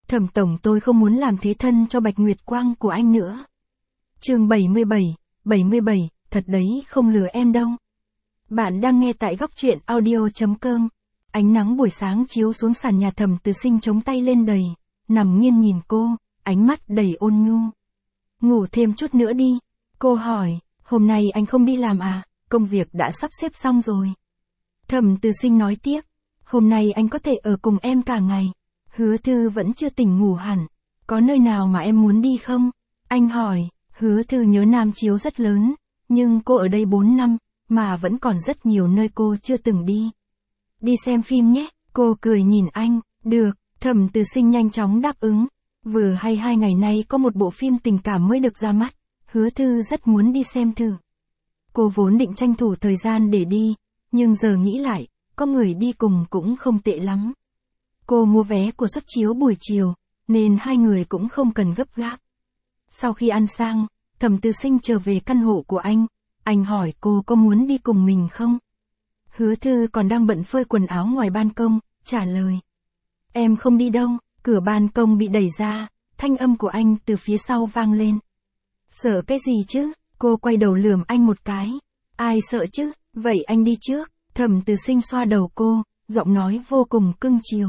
Thẩm tổng, tôi không muốn làm thế thân cho Bạch Nguyệt Quang của anh nữa. Chương 77, thật đấy, không lừa em đâu. Bạn đang nghe tại góc truyện audio.com. Ánh nắng buổi sáng chiếu xuống sàn nhà. Thẩm Từ Sinh chống tay lên đầy, nằm nghiêng nhìn cô, ánh mắt đầy ôn nhu. Ngủ thêm chút nữa đi. Cô hỏi, hôm nay anh không đi làm à, công việc đã sắp xếp xong rồi. Thẩm Từ Sinh nói tiếp, hôm nay anh có thể ở cùng em cả ngày. Hứa Thư vẫn chưa tỉnh ngủ hẳn. Có nơi nào mà em muốn đi không? Anh hỏi. Hứa Thư nhớ Nam Chiếu rất lớn, nhưng cô ở đây 4 năm, mà vẫn còn rất nhiều nơi cô chưa từng đi. Đi xem phim nhé, cô cười nhìn anh. Được, Thẩm Từ Sinh nhanh chóng đáp ứng. Vừa hay 2 ngày nay có một bộ phim tình cảm mới được ra mắt, Hứa Thư rất muốn đi xem thử. Cô vốn định tranh thủ thời gian để đi, nhưng giờ nghĩ lại, có người đi cùng cũng không tệ lắm. Cô mua vé của suất chiếu buổi chiều, nên hai người cũng không cần gấp gáp. Sau khi ăn sang, Thẩm Từ Sinh trở về căn hộ của anh hỏi cô có muốn đi cùng mình không? Hứa Thư còn đang bận phơi quần áo ngoài ban công, trả lời. Em không đi đâu. Cửa ban công bị đẩy ra, thanh âm của anh từ phía sau vang lên. Sợ cái gì chứ? Cô quay đầu lườm anh một cái. Ai sợ chứ? Vậy anh đi trước. Thẩm Từ Sinh xoa đầu cô, giọng nói vô cùng cưng chiều.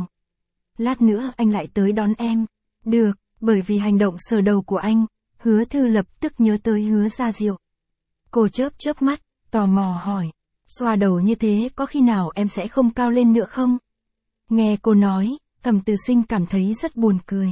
Lát nữa anh lại tới đón em. Được, bởi vì hành động sờ đầu của anh, Hứa Thư lập tức nhớ tới Hứa Gia Diệu. Cô chớp mắt, tò mò hỏi. Xoa đầu như thế có khi nào em sẽ không cao lên nữa không? Nghe cô nói, Thẩm Từ Sinh cảm thấy rất buồn cười.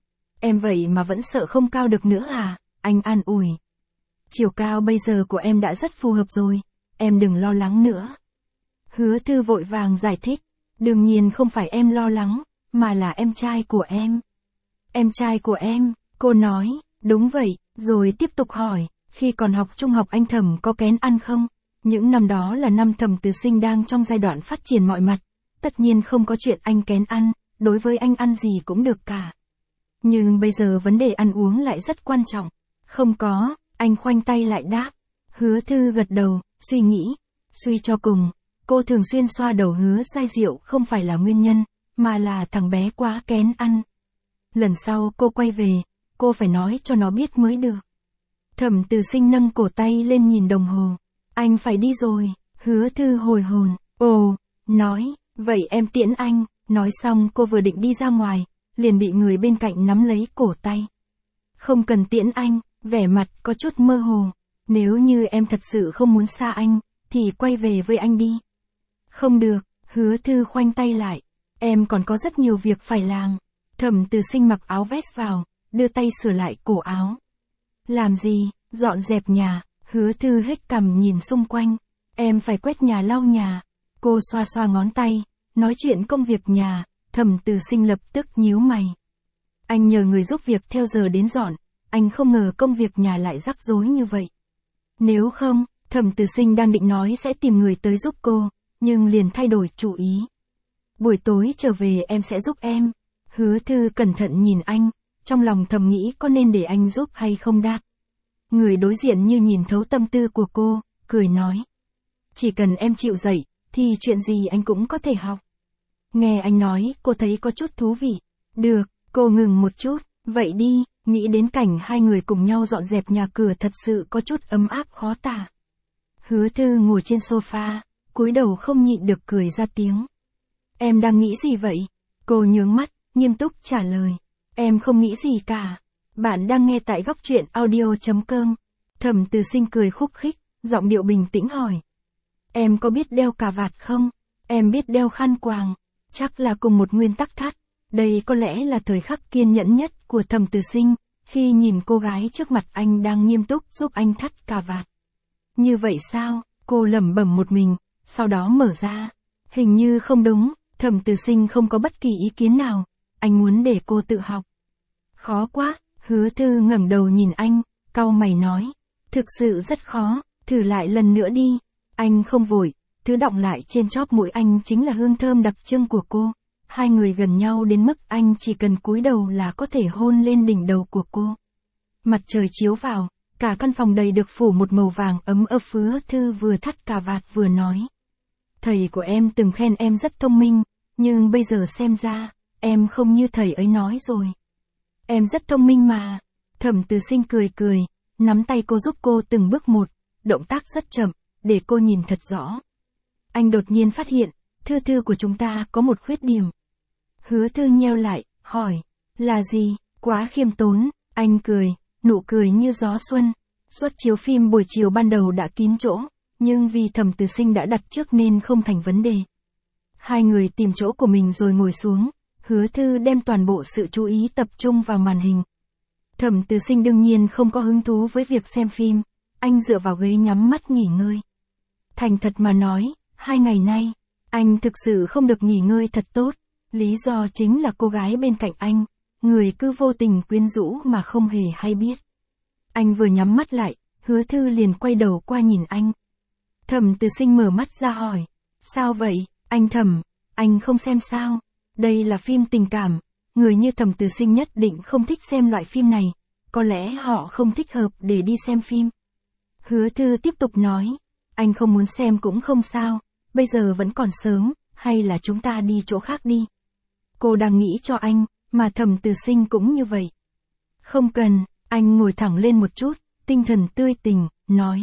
Em vậy mà vẫn sợ không cao được nữa à? Anh an ủi. Chiều cao bây giờ của em đã rất phù hợp rồi, em đừng lo lắng nữa. Hứa Thư vội vàng giải thích. Đương nhiên không phải em lo lắng, mà là em trai của em. Em trai của em, cô nói. Đúng vậy, rồi tiếp tục hỏi. Khi còn học trung học anh Thẩm có kén ăn không? Những năm đó là năm Thẩm Từ Sinh đang trong giai đoạn phát triển mọi mặt. Tất nhiên không có chuyện anh kén ăn, đối với anh ăn gì cũng được cả. Nhưng bây giờ vấn đề ăn uống lại rất quan trọng. Không có, anh khoanh tay lại đáp. Hứa Thư gật đầu, suy nghĩ. Suy cho cùng, cô thường xuyên xoa đầu Hứa Gia Diệu không phải là nguyên nhân, mà là thằng bé quá kén ăn. Lần sau cô quay về, cô phải nói cho nó biết mới được. Thẩm Từ Sinh nâng cổ tay lên nhìn đồng hồ. Anh phải đi rồi. Hứa Thư hồi hồn. Ồ, nói, vậy em tiễn anh. Nói xong cô vừa định đi ra ngoài, liền bị người bên cạnh nắm lấy cổ tay. Không cần tiễn anh, vẻ mặt có chút mơ hồ. Nếu như em thật sự không muốn xa anh, thì quay về với anh đi. Không được, Hứa Thư khoanh tay lại. Em còn có rất nhiều việc phải làm. Thẩm Từ Sinh mặc áo vest vào, đưa tay sửa lại cổ áo. Làm gì? Dọn dẹp nhà. Hứa Thư hếch cằm nhìn xung quanh. Em phải quét nhà lau nhà. Cô xoa xoa ngón tay. Nói chuyện công việc nhà, Thẩm Từ Sinh lập tức nhíu mày. Anh nhờ người giúp việc theo giờ đến dọn, anh không ngờ công việc nhà lại rắc rối như vậy. Nếu không, Thẩm Từ Sinh đang định nói sẽ tìm người tới giúp cô, nhưng liền thay đổi chủ ý. Buổi tối trở về em sẽ giúp em. Hứa Thư cẩn thận nhìn anh, trong lòng thầm nghĩ có nên để anh giúp hay không đáp. Người đối diện như nhìn thấu tâm tư của cô, cười nói. Chỉ cần em chịu dạy, thì chuyện gì anh cũng có thể học. Nghe anh nói, cô thấy có chút thú vị. Được, cô ngừng một chút, vậy đi, nghĩ đến cảnh hai người cùng nhau dọn dẹp nhà cửa thật sự có chút ấm áp khó tả. Hứa Thư ngồi trên sofa, cúi đầu không nhịn được cười ra tiếng. Em đang nghĩ gì vậy? Cô nhướng mắt, nghiêm túc trả lời. Em không nghĩ gì cả. Bạn đang nghe tại góc truyện audio.com. Thẩm Từ Sinh cười khúc khích, giọng điệu bình tĩnh hỏi. Em có biết đeo cà vạt không? Em biết đeo khăn quàng. Chắc là cùng một nguyên tắc thắt. Đây có lẽ là thời khắc kiên nhẫn nhất của Thẩm Từ Sinh, khi nhìn cô gái trước mặt anh đang nghiêm túc giúp anh thắt cà vạt. Như vậy sao? Cô lẩm bẩm một mình, sau đó mở ra. Hình như không đúng, Thẩm Từ Sinh không có bất kỳ ý kiến nào. Anh muốn để cô tự học. Khó quá, Hứa Thư ngẩng đầu nhìn anh, cau mày nói. Thực sự rất khó, thử lại lần nữa đi. Anh không vội, thứ đọng lại trên chóp mũi anh chính là hương thơm đặc trưng của cô. Hai người gần nhau đến mức anh chỉ cần cúi đầu là có thể hôn lên đỉnh đầu của cô. Mặt trời chiếu vào, cả căn phòng đầy được phủ một màu vàng ấm ấp. Hứa Thư vừa thắt cà vạt vừa nói. Thầy của em từng khen em rất thông minh, nhưng bây giờ xem ra, em không như thầy ấy nói rồi. Em rất thông minh mà. Thẩm Từ Sinh cười cười, nắm tay cô giúp cô từng bước một, động tác rất chậm, để cô nhìn thật rõ. Anh đột nhiên phát hiện, Thư của chúng ta có một khuyết điểm. Hứa Thư nheo lại, hỏi, là gì? Quá khiêm tốn, anh cười, nụ cười như gió xuân. Suất chiếu phim buổi chiều ban đầu đã kín chỗ, nhưng vì Thẩm Từ Sinh đã đặt trước nên không thành vấn đề. Hai người tìm chỗ của mình rồi ngồi xuống, Hứa Thư đem toàn bộ sự chú ý tập trung vào màn hình. Thẩm Từ Sinh đương nhiên không có hứng thú với việc xem phim, anh dựa vào ghế nhắm mắt nghỉ ngơi. Thành thật mà nói, 2 ngày nay, anh thực sự không được nghỉ ngơi thật tốt, lý do chính là cô gái bên cạnh anh, người cứ vô tình quyến rũ mà không hề hay biết. Anh vừa nhắm mắt lại, Hứa Thư liền quay đầu qua nhìn anh. Thẩm Từ Sinh mở mắt ra hỏi, sao vậy, anh Thẩm, anh không xem sao? Đây là phim tình cảm, người như Thẩm Từ Sinh nhất định không thích xem loại phim này, có lẽ họ không thích hợp để đi xem phim. Hứa Thư tiếp tục nói, anh không muốn xem cũng không sao, bây giờ vẫn còn sớm, hay là chúng ta đi chỗ khác đi. Cô đang nghĩ cho anh, mà Thẩm Từ Sinh cũng như vậy. Không cần, anh ngồi thẳng lên một chút, tinh thần tươi tỉnh, nói.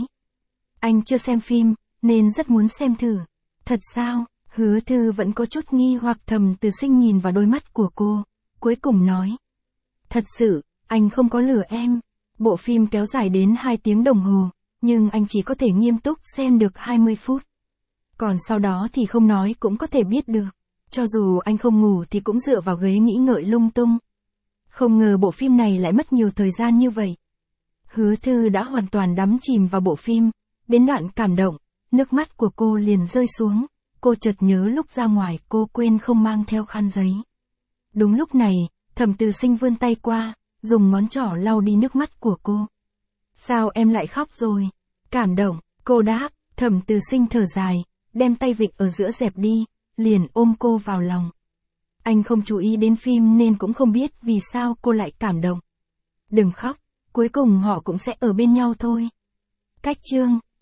Anh chưa xem phim, nên rất muốn xem thử. Thật sao? Hứa Thư vẫn có chút nghi hoặc. Thẩm Từ Sinh nhìn vào đôi mắt của cô, cuối cùng nói. Thật sự, anh không có lừa em. Bộ phim kéo dài đến 2 tiếng đồng hồ, nhưng anh chỉ có thể nghiêm túc xem được 20 phút. Còn sau đó thì không nói cũng có thể biết được. Cho dù anh không ngủ thì cũng dựa vào ghế nghĩ ngợi lung tung. Không ngờ bộ phim này lại mất nhiều thời gian như vậy. Hứa Thư đã hoàn toàn đắm chìm vào bộ phim, đến đoạn cảm động, nước mắt của cô liền rơi xuống. Cô chợt nhớ lúc ra ngoài cô quên không mang theo khăn giấy. Đúng lúc này, Thẩm Từ Sinh vươn tay qua, dùng ngón trỏ lau đi nước mắt của cô. Sao em lại khóc rồi? Cảm động, cô đáp. Thẩm Từ Sinh thở dài, đem tay vịn ở giữa dẹp đi, liền ôm cô vào lòng. Anh không chú ý đến phim nên cũng không biết vì sao cô lại cảm động. Đừng khóc, cuối cùng họ cũng sẽ ở bên nhau thôi. Cách chương